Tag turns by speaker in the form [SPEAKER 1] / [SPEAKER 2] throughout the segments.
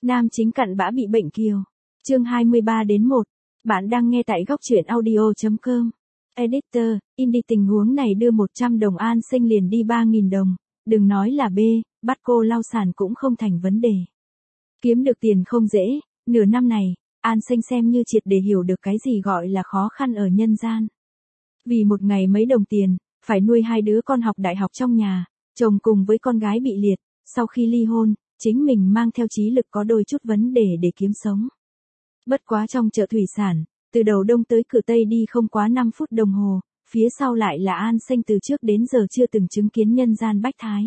[SPEAKER 1] Nam chính cặn bã bị bệnh kiều. Chương 23-1. Bạn đang nghe tại góc truyện audio.com. Editor, indie tình huống này đưa 100 đồng An Sinh liền đi 3.000 đồng. Đừng nói là B, bắt cô lau sàn cũng không thành vấn đề. Kiếm được tiền không dễ, nửa năm này, An Sinh xem như triệt để hiểu được cái gì gọi là khó khăn ở nhân gian. Vì một ngày mấy đồng tiền, phải nuôi hai đứa con học đại học trong nhà, chồng cùng với con gái bị liệt, sau khi ly hôn, chính mình mang theo trí lực có đôi chút vấn đề để kiếm sống. Bất quá trong chợ thủy sản, từ đầu đông tới cửa tây đi không quá 5 phút đồng hồ, phía sau lại là An Sinh từ trước đến giờ chưa từng chứng kiến nhân gian bách thái.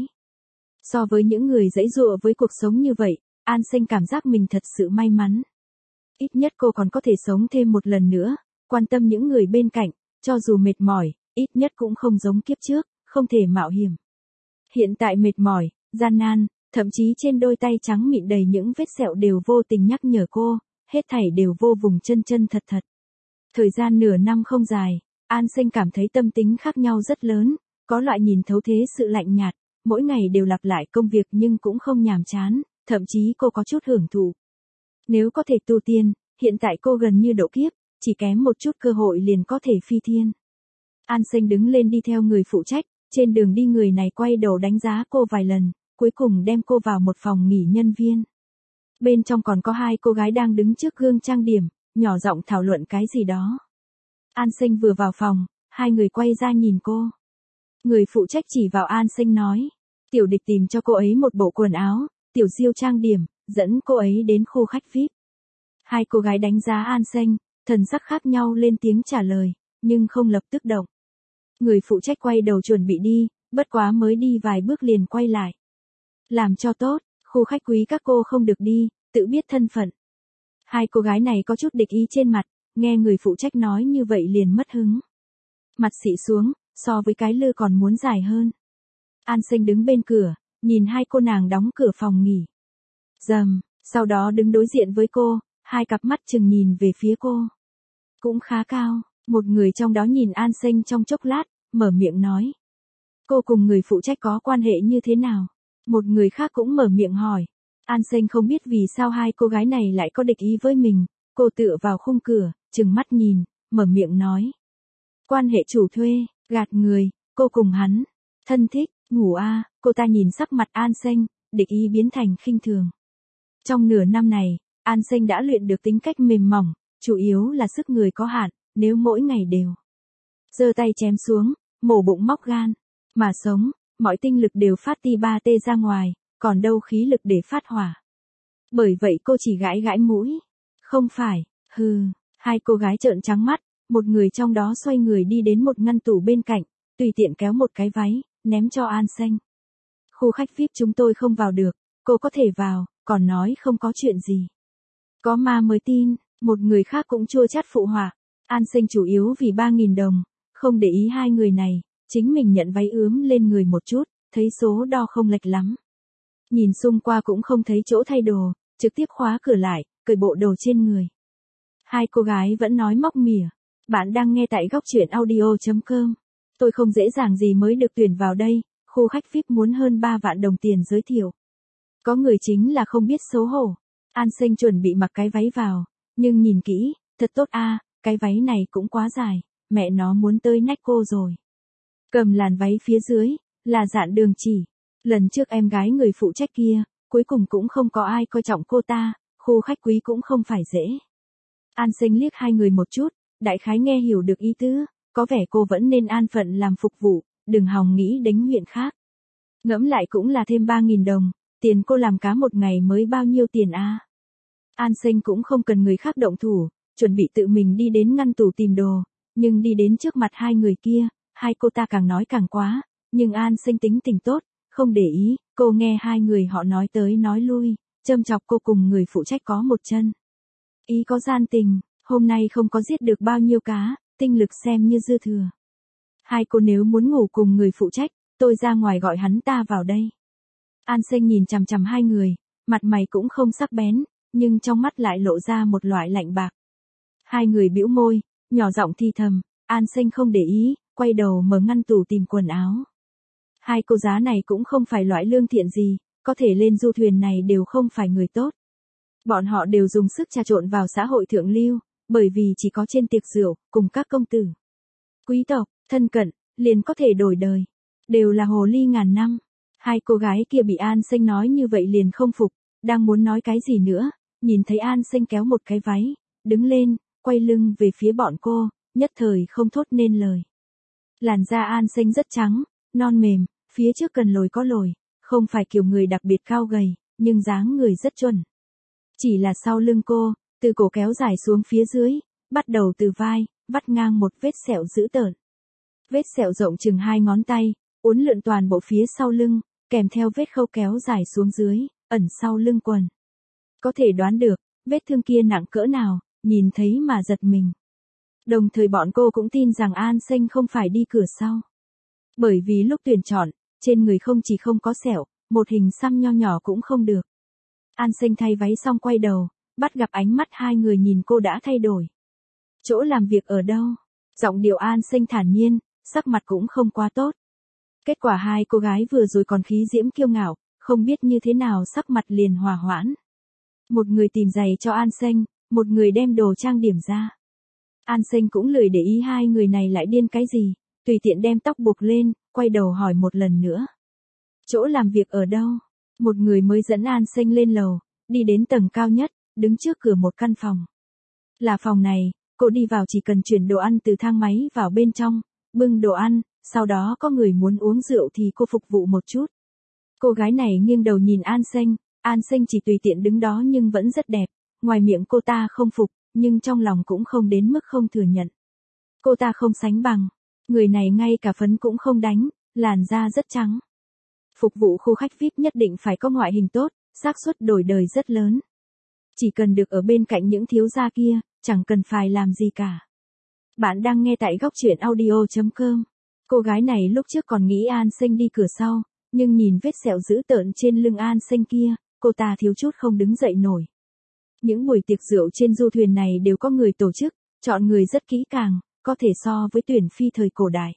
[SPEAKER 1] So với những người giãy giụa với cuộc sống như vậy, An Sinh cảm giác mình thật sự may mắn. Ít nhất cô còn có thể sống thêm một lần nữa, quan tâm những người bên cạnh, cho dù mệt mỏi, ít nhất cũng không giống kiếp trước, không thể mạo hiểm. Hiện tại mệt mỏi, gian nan, thậm chí trên đôi tay trắng mịn đầy những vết sẹo đều vô tình nhắc nhở cô, hết thảy đều vô vùng chân chân thật thật. Thời gian nửa năm không dài, An Sinh cảm thấy tâm tính khác nhau rất lớn, có loại nhìn thấu thế sự lạnh nhạt, mỗi ngày đều lặp lại công việc nhưng cũng không nhàm chán, thậm chí cô có chút hưởng thụ. Nếu có thể tu tiên, hiện tại cô gần như độ kiếp, chỉ kém một chút cơ hội liền có thể phi thiên. An Sinh đứng lên đi theo người phụ trách, trên đường đi người này quay đầu đánh giá cô vài lần, cuối cùng đem cô vào một phòng nghỉ nhân viên. Bên trong còn có hai cô gái đang đứng trước gương trang điểm, nhỏ giọng thảo luận cái gì đó. An Sinh vừa vào phòng, hai người quay ra nhìn cô. Người phụ trách chỉ vào An Sinh nói, Tiểu Địch tìm cho cô ấy một bộ quần áo, Tiểu Diêu trang điểm, dẫn cô ấy đến khu khách VIP. Hai cô gái đánh giá An Sinh, thần sắc khác nhau lên tiếng trả lời, nhưng không lập tức động. Người phụ trách quay đầu chuẩn bị đi, bất quá mới đi vài bước liền quay lại. Làm cho tốt, khu khách quý các cô không được đi, tự biết thân phận. Hai cô gái này có chút địch ý trên mặt, nghe người phụ trách nói như vậy liền mất hứng. Mặt xị xuống, so với cái lư còn muốn dài hơn. An Sinh đứng bên cửa, nhìn hai cô nàng đóng cửa phòng nghỉ. Rầm, sau đó đứng đối diện với cô, hai cặp mắt chừng nhìn về phía cô. Cũng khá cao, một người trong đó nhìn An Sinh trong chốc lát, mở miệng nói. Cô cùng người phụ trách có quan hệ như thế nào? Một người khác cũng mở miệng hỏi. An Sinh không biết vì sao hai cô gái này lại có địch ý với mình, cô tựa vào khung cửa, chừng mắt nhìn, mở miệng nói. Quan hệ chủ thuê, gạt người, cô cùng hắn, thân thích, ngủ cô ta nhìn sắc mặt An Sinh, địch ý biến thành khinh thường. Trong nửa năm này, An Sinh đã luyện được tính cách mềm mỏng, chủ yếu là sức người có hạn, nếu mỗi ngày đều giơ tay chém xuống, mổ bụng móc gan, mà sống, mọi tinh lực đều phát ti ba tê ra ngoài, còn đâu khí lực để phát hỏa. Bởi vậy cô chỉ gãi gãi mũi. Không phải, hai cô gái trợn trắng mắt, một người trong đó xoay người đi đến một ngăn tủ bên cạnh, tùy tiện kéo một cái váy, ném cho An Sinh. Khu khách VIP chúng tôi không vào được, cô có thể vào, còn nói không có chuyện gì. Có ma mới tin, một người khác cũng chua chát phụ họa. An Sinh chủ yếu vì 3.000 đồng, không để ý hai người này, chính mình nhận váy ướm lên người một chút, thấy số đo không lệch lắm. Nhìn xung qua cũng không thấy chỗ thay đồ, trực tiếp khóa cửa lại, cởi bộ đồ trên người. Hai cô gái vẫn nói móc mỉa. Bạn đang nghe tại góc truyện audio.com. Tôi không dễ dàng gì mới được tuyển vào đây, khu khách VIP muốn hơn 3 vạn đồng tiền giới thiệu. Có người chính là không biết xấu hổ. An Sinh chuẩn bị mặc cái váy vào, nhưng nhìn kỹ, thật tốt cái váy này cũng quá dài, mẹ nó muốn tới nách cô rồi. Cầm làn váy phía dưới, là dạn đường chỉ. Lần trước em gái người phụ trách kia, cuối cùng cũng không có ai coi trọng cô ta, khu khách quý cũng không phải dễ. An Sinh liếc hai người một chút, đại khái nghe hiểu được ý tứ, có vẻ cô vẫn nên an phận làm phục vụ, đừng hòng nghĩ đến huyện khác. Ngẫm lại cũng là thêm 3.000 đồng, tiền cô làm cá một ngày mới bao nhiêu tiền An Sinh cũng không cần người khác động thủ, chuẩn bị tự mình đi đến ngăn tủ tìm đồ, nhưng đi đến trước mặt hai người kia, hai cô ta càng nói càng quá, nhưng An Sinh tính tình tốt, không để ý, cô nghe hai người họ nói tới nói lui, châm chọc cô cùng người phụ trách có một chân. Ý có gian tình, hôm nay không có giết được bao nhiêu cá, tinh lực xem như dư thừa. Hai cô nếu muốn ngủ cùng người phụ trách, tôi ra ngoài gọi hắn ta vào đây. An Sinh nhìn chằm chằm hai người, mặt mày cũng không sắc bén, nhưng trong mắt lại lộ ra một loại lạnh bạc. Hai người bĩu môi, nhỏ giọng thì thầm, An Sinh không để ý, quay đầu mở ngăn tủ tìm quần áo. Hai cô giá này cũng không phải loại lương thiện gì, có thể lên du thuyền này đều không phải người tốt. Bọn họ đều dùng sức trà trộn vào xã hội thượng lưu, bởi vì chỉ có trên tiệc rượu, cùng các công tử, quý tộc, thân cận, liền có thể đổi đời. Đều là hồ ly ngàn năm. Hai cô gái kia bị An Xanh nói như vậy liền không phục, đang muốn nói cái gì nữa, nhìn thấy An Xanh kéo một cái váy, đứng lên, quay lưng về phía bọn cô, nhất thời không thốt nên lời. Làn da An Xanh rất trắng, non mềm, phía trước cần lồi có lồi, không phải kiểu người đặc biệt cao gầy, nhưng dáng người rất chuẩn. Chỉ là sau lưng cô, từ cổ kéo dài xuống phía dưới, bắt đầu từ vai, vắt ngang một vết sẹo dữ tợn. Vết sẹo rộng chừng 2 ngón tay, uốn lượn toàn bộ phía sau lưng, kèm theo vết khâu kéo dài xuống dưới, ẩn sau lưng quần. Có thể đoán được, vết thương kia nặng cỡ nào, nhìn thấy mà giật mình. Đồng thời bọn cô cũng tin rằng An Xanh không phải đi cửa sau. Bởi vì lúc tuyển chọn, trên người không chỉ không có sẹo, một hình xăm nho nhỏ cũng không được. An Xanh thay váy xong quay đầu, bắt gặp ánh mắt hai người nhìn cô đã thay đổi. Chỗ làm việc ở đâu? Giọng điệu An Xanh thản nhiên, sắc mặt cũng không quá tốt. Kết quả hai cô gái vừa rồi còn khí diễm kiêu ngạo, không biết như thế nào sắc mặt liền hòa hoãn. Một người tìm giày cho An Xanh, một người đem đồ trang điểm ra. An Xanh cũng lười để ý hai người này lại điên cái gì, tùy tiện đem tóc buộc lên, quay đầu hỏi một lần nữa. Chỗ làm việc ở đâu? Một người mới dẫn An Xanh lên lầu, đi đến tầng cao nhất, đứng trước cửa một căn phòng. Là phòng này, cô đi vào chỉ cần chuyển đồ ăn từ thang máy vào bên trong, bưng đồ ăn, sau đó có người muốn uống rượu thì cô phục vụ một chút. Cô gái này nghiêng đầu nhìn An Xanh chỉ tùy tiện đứng đó nhưng vẫn rất đẹp, ngoài miệng cô ta không phục, nhưng trong lòng cũng không đến mức không thừa nhận. Cô ta không sánh bằng, người này ngay cả phấn cũng không đánh, làn da rất trắng. Phục vụ khu khách VIP nhất định phải có ngoại hình tốt, xác suất đổi đời rất lớn. Chỉ cần được ở bên cạnh những thiếu gia kia, chẳng cần phải làm gì cả. Bạn đang nghe tại góc truyện audio.com. Cô gái này lúc trước còn nghĩ An Xanh đi cửa sau, nhưng nhìn vết sẹo dữ tợn trên lưng An Xanh kia, cô ta thiếu chút không đứng dậy nổi. Những buổi tiệc rượu trên du thuyền này đều có người tổ chức, chọn người rất kỹ càng, có thể so với tuyển phi thời cổ đại.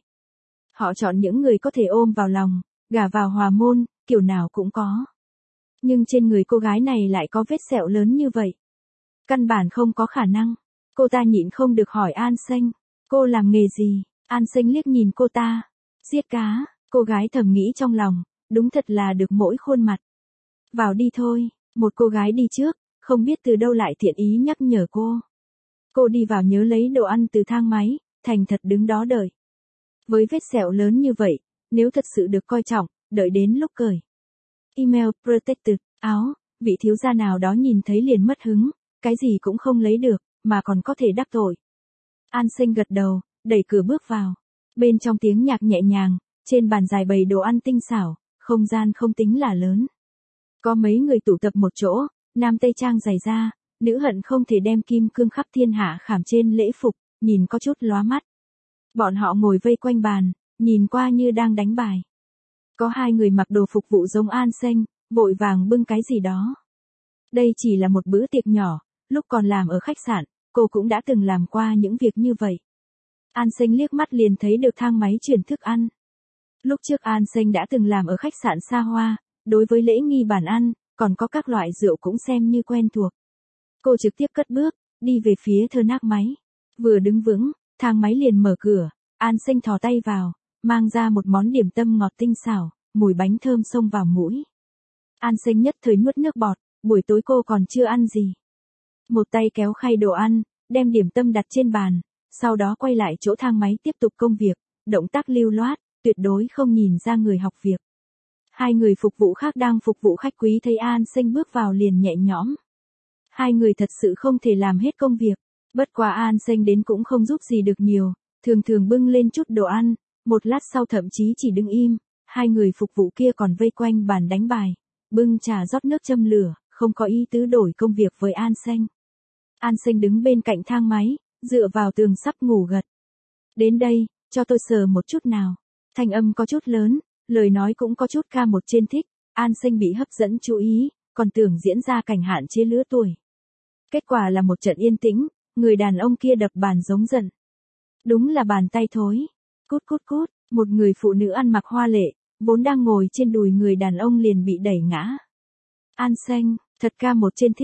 [SPEAKER 1] Họ chọn những người có thể ôm vào lòng, gả vào hòa môn, kiểu nào cũng có. Nhưng trên người cô gái này lại có vết sẹo lớn như vậy. Căn bản không có khả năng. Cô ta nhịn không được hỏi An Xanh, cô làm nghề gì? An Xanh liếc nhìn cô ta. Giết cá, cô gái thầm nghĩ trong lòng, đúng thật là được mỗi khuôn mặt. Vào đi thôi, một cô gái đi trước, không biết từ đâu lại thiện ý nhắc nhở cô. Cô đi vào nhớ lấy đồ ăn từ thang máy, thành thật đứng đó đợi. Với vết sẹo lớn như vậy, nếu thật sự được coi trọng, đợi đến lúc cởi email protected, áo, vị thiếu gia nào đó nhìn thấy liền mất hứng, cái gì cũng không lấy được, mà còn có thể đắc tội. An Xanh gật đầu, đẩy cửa bước vào. Bên trong tiếng nhạc nhẹ nhàng, trên bàn dài bày đồ ăn tinh xảo, không gian không tính là lớn. Có mấy người tụ tập một chỗ, nam tây trang dày da, nữ hận không thể đem kim cương khắp thiên hạ khảm trên lễ phục, nhìn có chút lóa mắt. Bọn họ ngồi vây quanh bàn, nhìn qua như đang đánh bài. Có hai người mặc đồ phục vụ giống An Xanh, vội vàng bưng cái gì đó. Đây chỉ là một bữa tiệc nhỏ, lúc còn làm ở khách sạn, cô cũng đã từng làm qua những việc như vậy. An Xanh liếc mắt liền thấy được thang máy chuyển thức ăn. Lúc trước An Xanh đã từng làm ở khách sạn xa hoa, đối với lễ nghi bàn ăn, còn có các loại rượu cũng xem như quen thuộc. Cô trực tiếp cất bước, đi về phía thơ nác máy. Vừa đứng vững, thang máy liền mở cửa, An Xanh thò tay vào, mang ra một món điểm tâm ngọt tinh xảo, mùi bánh thơm xông vào mũi. An Xanh nhất thời nuốt nước bọt, buổi tối cô còn chưa ăn gì. Một tay kéo khay đồ ăn, đem điểm tâm đặt trên bàn, sau đó quay lại chỗ thang máy tiếp tục công việc, động tác lưu loát, tuyệt đối không nhìn ra người học việc. Hai người phục vụ khác đang phục vụ khách quý thấy An Xanh bước vào liền nhẹ nhõm. Hai người thật sự không thể làm hết công việc, bất quá An Xanh đến cũng không giúp gì được nhiều, thường thường bưng lên chút đồ ăn, một lát sau thậm chí chỉ đứng im, hai người phục vụ kia còn vây quanh bàn đánh bài, bưng trà rót nước châm lửa, không có ý tứ đổi công việc với An Xanh. An Xanh đứng bên cạnh thang máy, dựa vào tường sắp ngủ gật. Đến đây, cho tôi sờ một chút nào. Thanh âm có chút lớn, lời nói cũng có chút ca một trên thích, An Xanh bị hấp dẫn chú ý, còn tưởng diễn ra cảnh hạn chế lứa tuổi. Kết quả là một trận yên tĩnh, người đàn ông kia đập bàn giống giận. Đúng là bàn tay thối. Cút cút cút, một người phụ nữ ăn mặc hoa lệ, vốn đang ngồi trên đùi người đàn ông liền bị đẩy ngã. An Xanh, thật ca một trên thích.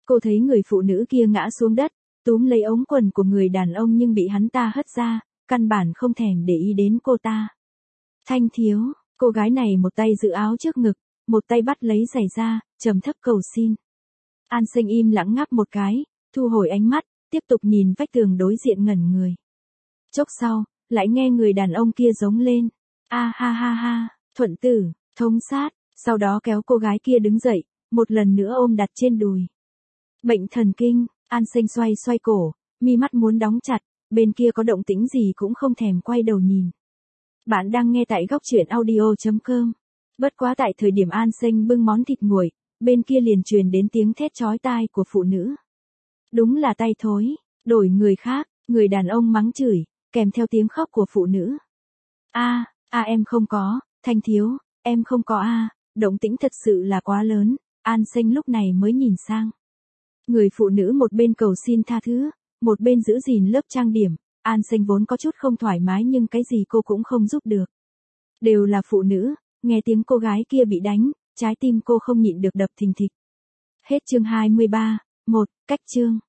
[SPEAKER 1] Cô thấy người phụ nữ kia ngã xuống đất, túm lấy ống quần của người đàn ông nhưng bị hắn ta hất ra, căn bản không thèm để ý đến cô ta. Thanh thiếu, cô gái này một tay giữ áo trước ngực, một tay bắt lấy giày ra, trầm thấp cầu xin. An Sinh im lặng ngáp một cái, thu hồi ánh mắt, tiếp tục nhìn vách tường đối diện ngẩn người. Chốc sau, lại nghe người đàn ông kia giống lên. A ha ha ha, thuận tử, thông sát, sau đó kéo cô gái kia đứng dậy, một lần nữa ôm đặt trên đùi. Bệnh thần kinh, An Sinh xoay xoay cổ, mi mắt muốn đóng chặt, bên kia có động tĩnh gì cũng không thèm quay đầu nhìn. Bạn đang nghe tại góc truyện audio.com. Bất quá tại thời điểm An Sinh bưng món thịt nguội, bên kia liền truyền đến tiếng thét chói tai của phụ nữ. Đúng là tay thối, đổi người khác, người đàn ông mắng chửi, kèm theo tiếng khóc của phụ nữ. Em không có, Thanh thiếu, em không có động tĩnh thật sự là quá lớn, An Sinh lúc này mới nhìn sang. Người phụ nữ một bên cầu xin tha thứ, một bên giữ gìn lớp trang điểm, An Sinh vốn có chút không thoải mái nhưng cái gì cô cũng không giúp được. Đều là phụ nữ, nghe tiếng cô gái kia bị đánh, trái tim cô không nhịn được đập thình thịch. Hết chương 23, cách chương.